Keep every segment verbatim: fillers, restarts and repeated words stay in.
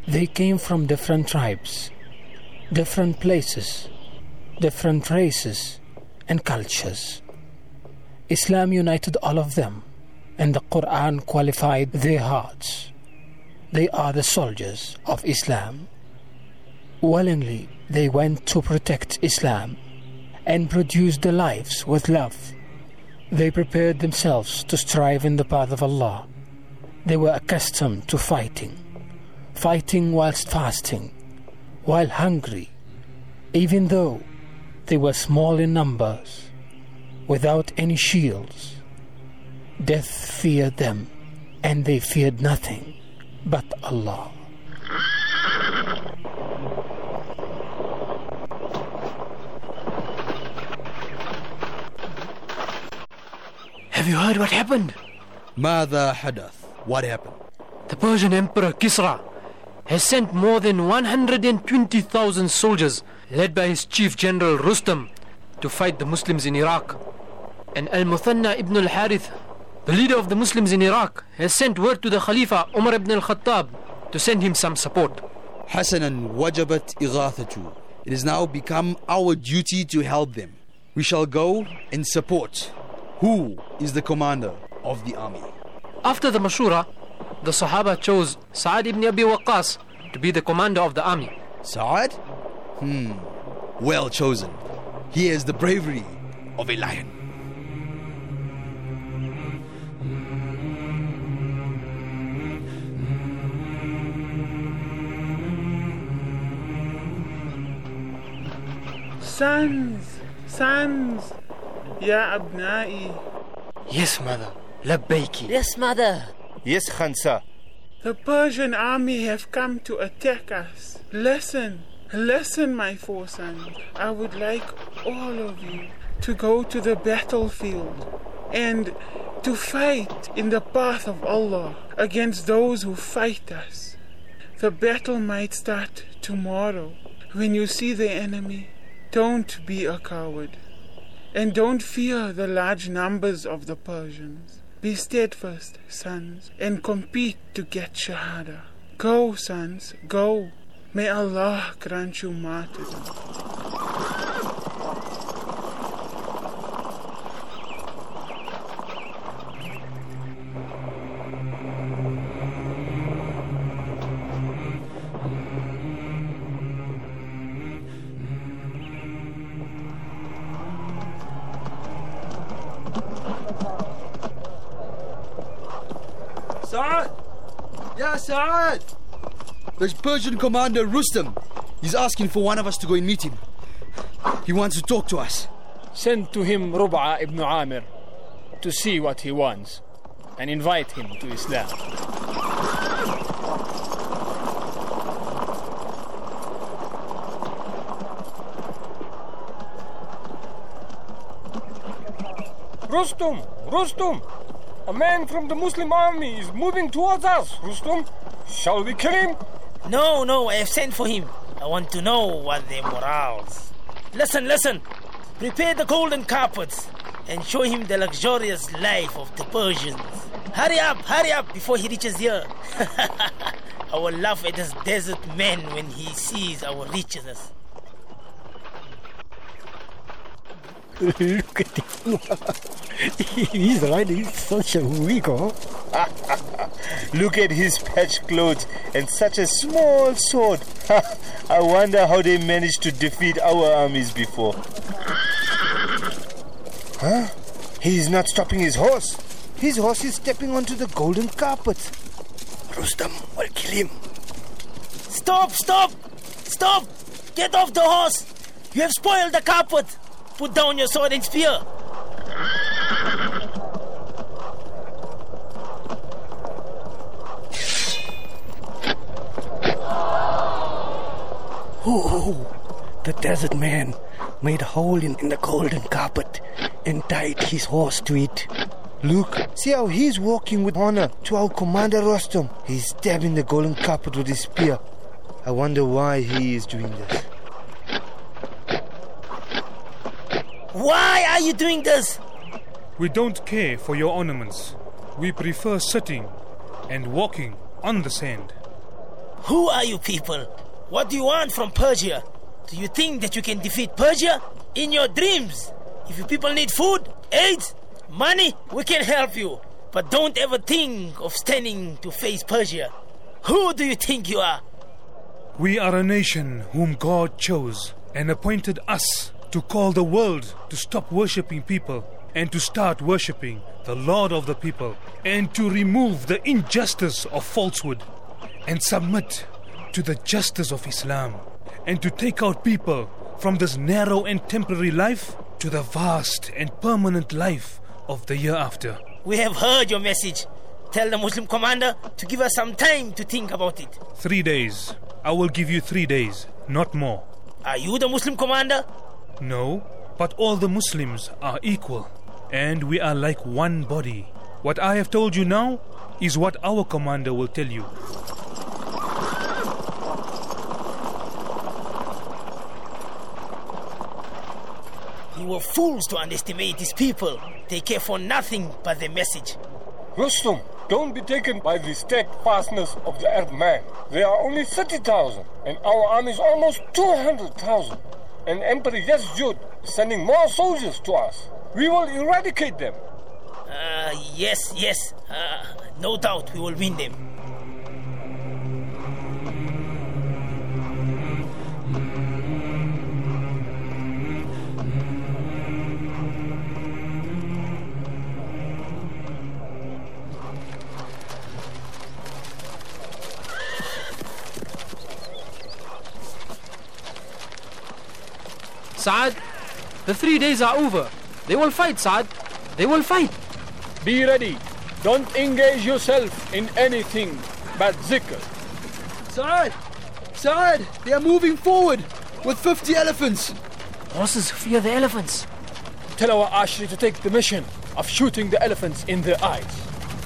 They came from different tribes, different places, different races and cultures. Islam united all of them, and the Quran qualified their hearts. They are the soldiers of Islam. Willingly they went to protect Islam and produce their lives with love. They prepared themselves to strive in the path of Allah. They were accustomed to fighting, fighting whilst fasting, while hungry, even though they were small in numbers, without any shields. Death feared them, and they feared nothing but Allah. Have you heard what happened? ماذا حدث? What happened? The Persian Emperor Kisra has sent more than one hundred twenty thousand soldiers, led by his chief general Rustam, to fight the Muslims in Iraq. And Al-Muthanna ibn al-Harith, the leader of the Muslims in Iraq, has sent word to the Khalifa Umar ibn al-Khattab to send him some support. حسنا وجبت إغاثة. It has now become our duty to help them. We shall go and support. Who is the commander of the army? After the Mashura, the Sahaba chose Sa'ad ibn Abi Waqqas to be the commander of the army. Sa'ad? Hmm, well chosen. He has the bravery of a lion. Sons, sons, Ya Abna'i. Yes, mother. Labbaiki. Yes, mother. Yes, Khansa. The Persian army have come to attack us. Listen, listen, my four sons. I would like all of you to go to the battlefield and to fight in the path of Allah against those who fight us. The battle might start tomorrow. When you see the enemy, don't be a coward. And don't fear the large numbers of the Persians. Be steadfast, sons, and compete to get Shahada. Go, sons, go. May Allah grant you martyrdom. Sa'ad! Ya Sa'ad! There's Persian commander Rustam. He's asking for one of us to go and meet him. He wants to talk to us. Send to him Rub'a ibn Amir to see what he wants and invite him to Islam. Rustum! Rustum! A man from the Muslim army is moving towards us, Rustum. Shall we kill him? No, no, I have sent for him. I want to know what their morals. Listen, listen. Prepare the golden carpets and show him the luxurious life of the Persians. Hurry up, hurry up before he reaches here. I will laugh at this desert man when he sees our riches. Look at him. He's riding such a wiggle. Look at his patched clothes and such a small sword. I wonder how they managed to defeat our armies before. Huh? He is not stopping his horse. His horse is stepping onto the golden carpet. Rustam will kill him. Stop, stop, stop. Get off the horse. You have spoiled the carpet. Put down your sword and spear. Oh, the desert man made a hole in, in the golden carpet and tied his horse to it. Look, see how he's walking with honor to our commander Rustam. He's stabbing the golden carpet with his spear. I wonder why he is doing this. Why are you doing this? We don't care for your ornaments. We prefer sitting and walking on the sand. Who are you people? What do you want from Persia? Do you think that you can defeat Persia? In your dreams. If you people need food, aid, money, we can help you. But don't ever think of standing to face Persia. Who do you think you are? We are a nation whom God chose and appointed us to call the world to stop worshipping people and to start worshipping the Lord of the people, and to remove the injustice of falsehood and submit to the justice of Islam, and to take out people from this narrow and temporary life to the vast and permanent life of the hereafter. We have heard your message. Tell the Muslim commander to give us some time to think about it. Three days. I will give you three days, not more. Are you the Muslim commander? No, but all the Muslims are equal, and we are like one body. What I have told you now is what our commander will tell you. You were fools to underestimate these people. They care for nothing but their message. Rustum, don't be taken by the steadfastness of the Arab man. They are only thirty thousand, and our army is almost two hundred thousand. And Emperor Yazjud is sending more soldiers to us. We will eradicate them. Uh, yes, yes. Uh, no doubt we will win them. Saad, the three days are over. They will fight, Saad. They will fight. Be ready. Don't engage yourself in anything but zikr. Saad! Saad! They are moving forward with fifty elephants. Horses fear the elephants. Tell our Ashri to take the mission of shooting the elephants in their eyes.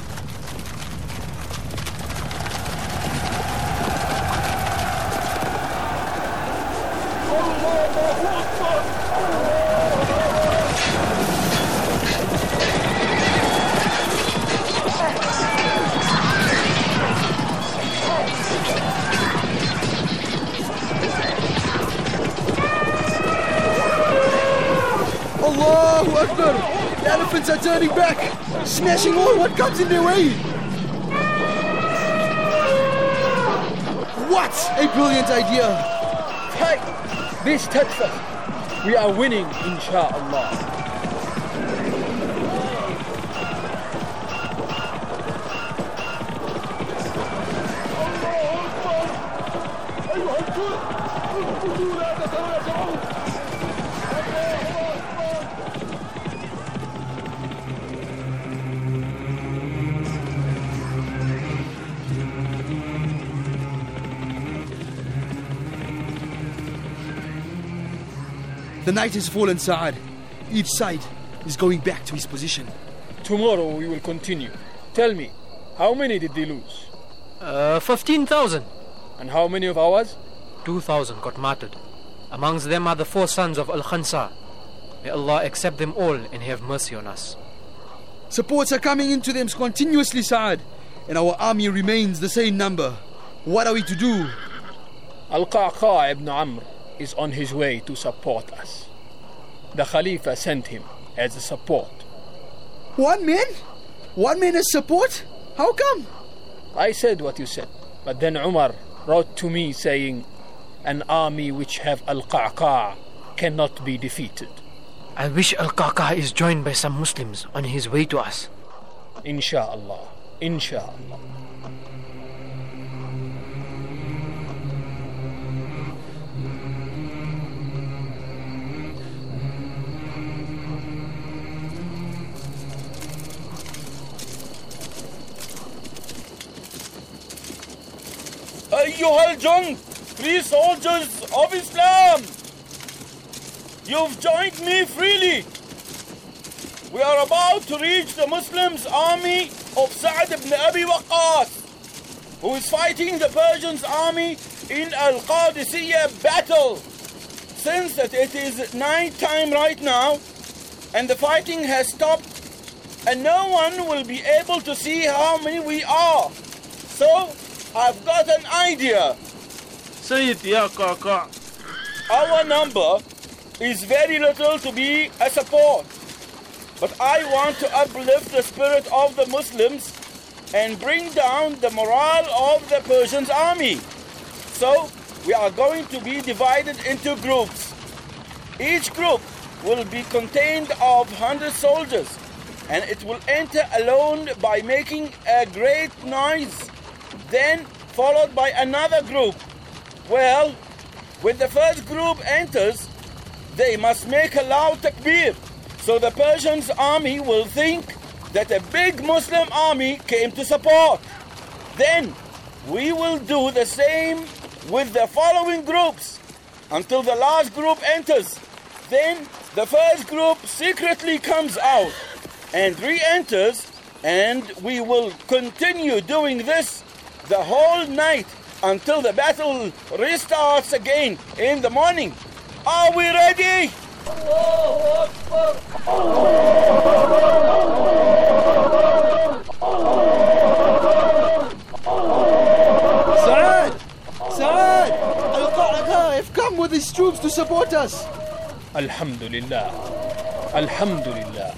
Allahu Akbar! The elephants are turning back, smashing all what comes in their way. What a brilliant idea! Fight! Be steadfast. We are winning, inshallah. The night has fallen, Saad. Each side is going back to his position. Tomorrow we will continue. Tell me, how many did they lose? Uh, fifteen thousand. And how many of ours? Two thousand got martyred. Amongst them are the four sons of Al-Khansa. May Allah accept them all and have mercy on us. Supports are coming into them continuously, Saad, and our army remains the same number. What are we to do? Al-Qa'qa' ibn Amr is on his way to support us. The Khalifa sent him as a support. One man? One man as support? How come? I said what you said, but then Umar wrote to me saying, an army which have Al-Qa'qa' cannot be defeated. I wish Al-Qa'qa' is joined by some Muslims on his way to us. Insha'Allah. Insha'Allah. أيها الجند, free soldiers of Islam, you've joined me freely. We are about to reach the Muslims' army of Sa'd ibn Abi Waqqas, who is fighting the Persians' army in Al-Qadisiyah battle. Since that it is night time right now, and the fighting has stopped, and no one will be able to see how many we are. So, I've got an idea. Say it, Ya Kaka. Our number is very little to be a support. But I want to uplift the spirit of the Muslims and bring down the morale of the Persian army. So, we are going to be divided into groups. Each group will be contained of one hundred soldiers, and it will enter alone by making a great noise, then followed by another group. Well, when the first group enters, they must make a loud takbir, so the Persian army will think that a big Muslim army came to support. Then we will do the same with the following groups until the last group enters. Then the first group secretly comes out and re-enters, and we will continue doing this the whole night until the battle restarts again in the morning. Are we ready? Saad! Saad! Al-Qa'qa have come with his troops to support us. Alhamdulillah. Alhamdulillah.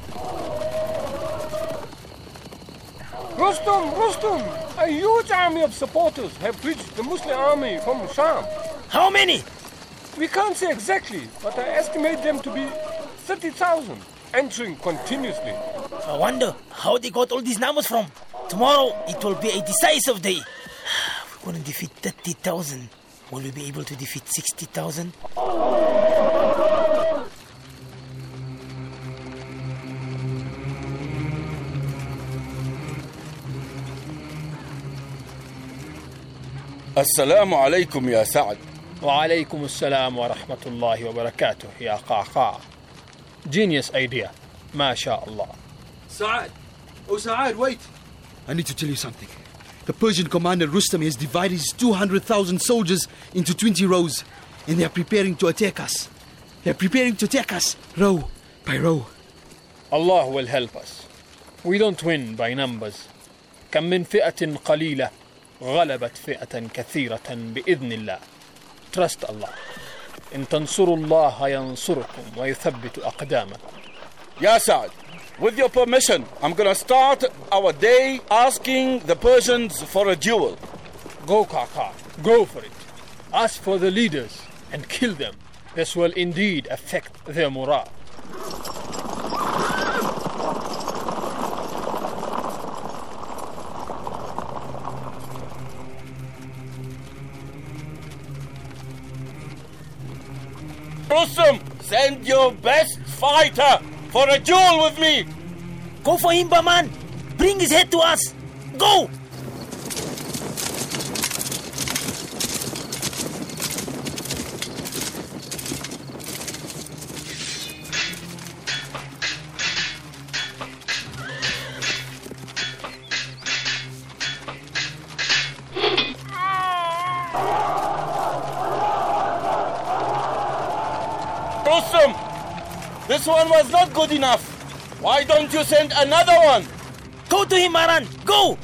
Rustum, Rustum, a huge army of supporters have reached the Muslim army from Sham. How many? We can't say exactly, but I estimate them to be thirty thousand, entering continuously. I wonder how they got all these numbers from. Tomorrow it will be a decisive day. We're going to defeat thirty thousand. Will we be able to defeat sixty thousand? Assalamu alaikum, Ya Sa'ad. Wa alaykum assalam wa rahmatullahi wa barakatuh, Ya Qaqa. Genius idea. MashaAllah. Sa'ad! Oh, Sa'ad, wait! I need to tell you something. The Persian commander Rustam has divided his two hundred thousand soldiers into twenty rows, and they are preparing to attack us. They are preparing to attack us, row by row. Allah will help us. We don't win by numbers. كم من فئة قليلة غلبت فئة كثيرة بإذن الله. Trust Allah. إن تنصروا الله ينصركم ويثبت أقدامكم. Ya Sa'ad, with your permission, I'm going to start our day asking the Persians for a duel. Go, Kaka. Go for it. Ask for the leaders and kill them. This will indeed affect their morale. Rustam, send your best fighter for a duel with me. Go for him, Baman. Bring his head to us. Go! Rustam, this one was not good enough. Why don't you send another one? Go to him, Maran. Go!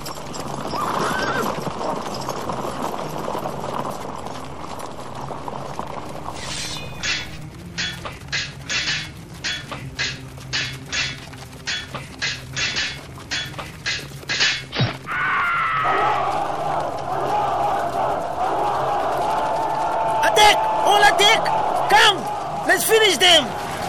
Attack! All attack! Come! Let's finish them!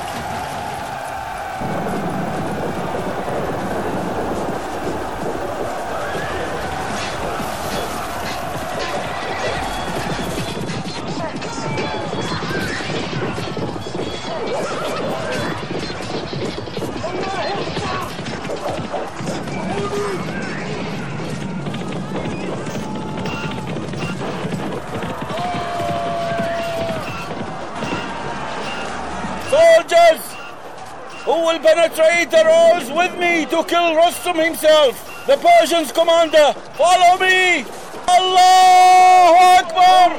Soldiers, who will penetrate the rows with me to kill Rustam himself, the Persian's commander? Follow me! Allahu Akbar!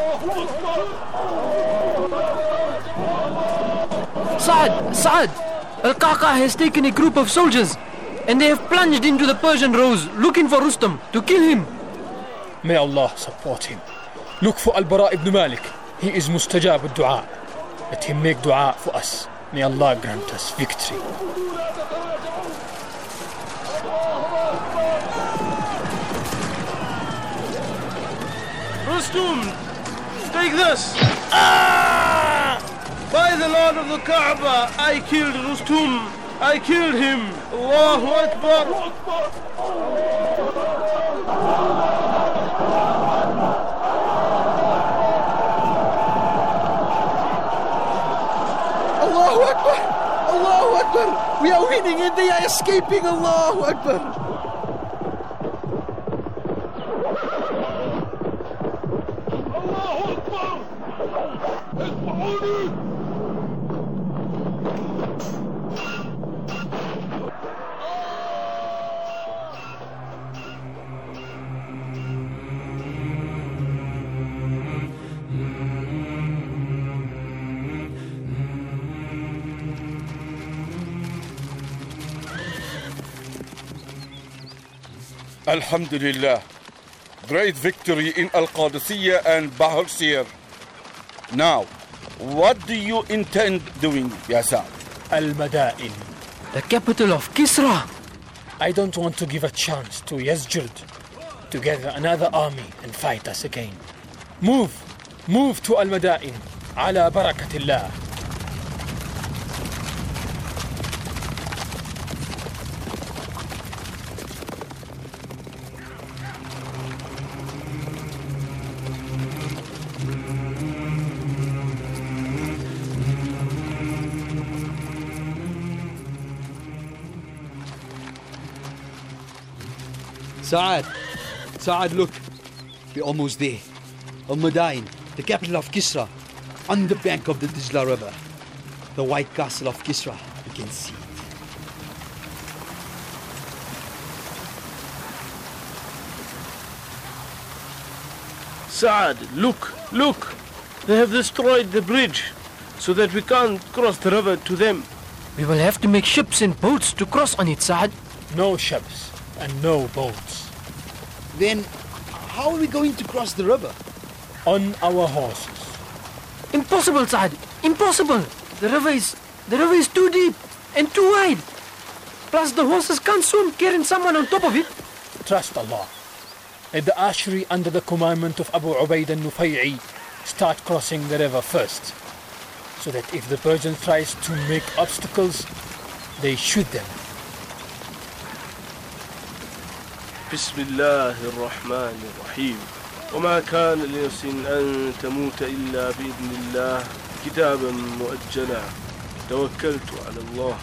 Saad, Saad, Al-Qaqa has taken a group of soldiers and they have plunged into the Persian rows looking for Rustam to kill him. May Allah support him. Look for Al-Bara ibn Malik. He is mustajab al-du'a. Let him make du'a for us. May Allah grant us victory. Rustum, take this. Ah! By the Lord of the Kaaba, I killed Rustum. I killed him. Allahu Akbar. Allahu Akbar! Allahu Akbar! We are winning and they are escaping! Allahu Akbar! Alhamdulillah. Great victory in Al-Qadisiyah and Bahr Sir. Now, what do you intend doing, Ya Sa'd? Al-Madain, the capital of Kisra. I don't want to give a chance to Yazjud to gather another army and fight us again. Move, move to Al-Madain. Ala barakatillah. Sa'ad, Sa'ad, look. We're almost there. Al-Madain, the capital of Kisra, on the bank of the Dijla River. The White Castle of Kisra, you can see it. Sa'ad, look, look. They have destroyed the bridge so that we can't cross the river to them. We will have to make ships and boats to cross on it, Sa'ad. No ships and no boats. Then, how are we going to cross the river? On our horses. Impossible, Sa'ad. Impossible. The river is, the river is too deep and too wide. Plus, the horses can't swim carrying someone on top of it. Trust Allah. Let the Ashri under the commandment of Abu Ubaid al-Nufay'i start crossing the river first, so that if the Persian tries to make obstacles, they shoot them. بسم الله الرحمن الرحيم وما كان لنفس أن تموت إلا بإذن الله كتابا مؤجلا توكلت على الله.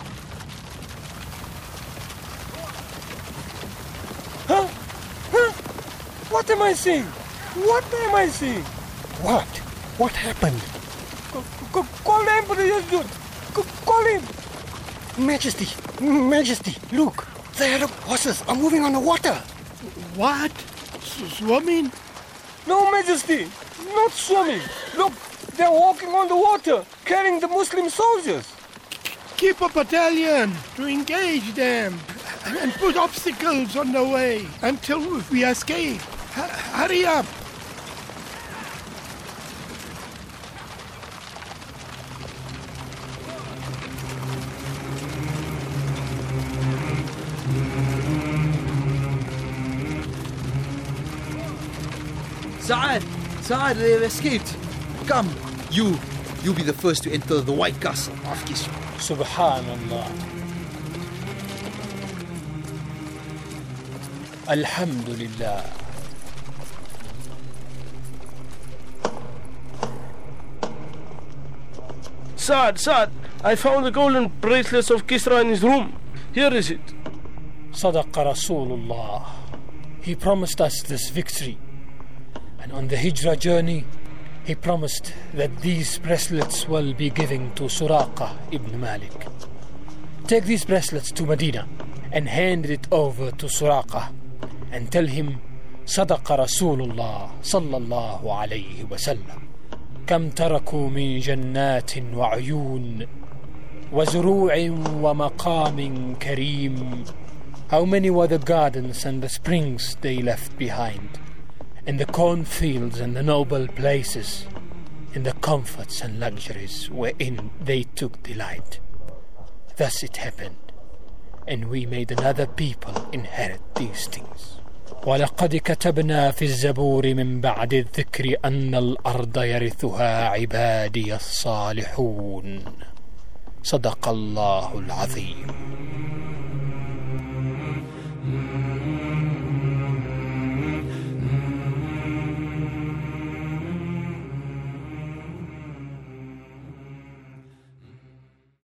Huh? Huh? What am I seeing? What am I seeing? What? What happened? C- call the Emperor Yazjud. C- call him. Majesty, Majesty, look. The Arab horses are moving on the water. What? S- swimming? No, Majesty. Not swimming. Look, they're walking on the water, carrying the Muslim soldiers. Keep a battalion to engage them and put obstacles on the way until we escape. H- hurry up. Sa'ad, Sa'ad, they've escaped. Come, you, you be the first to enter the White Castle of Kisra. Subhanallah. Alhamdulillah. Sa'ad, Sa'ad, I found the golden bracelet of Kisra in his room. Here is it. Sadaqa Rasulullah. He promised us this victory. And on the Hijrah journey, he promised that these bracelets will be given to Suraqa ibn Malik. Take these bracelets to Medina and hand it over to Suraqa and tell him, Sadaqa Rasulullah sallallahu alayhi wa sallam. كم تركوا من جنات وعيون وزروع ومقام كريم. How many were the gardens and the springs they left behind, in the cornfields and the noble places, in the comforts and luxuries wherein they took delight. Thus it happened, and we made another people inherit these things. وَلَقَدْ كَتَبْنَا فِي الزَّبُورِ مِنْ بَعْدِ الذِّكْرِ أَنَّ الْأَرْضَ يَرِثُهَا عِبَادِيَ الصَّالِحُونَ. صدق الله العظيم.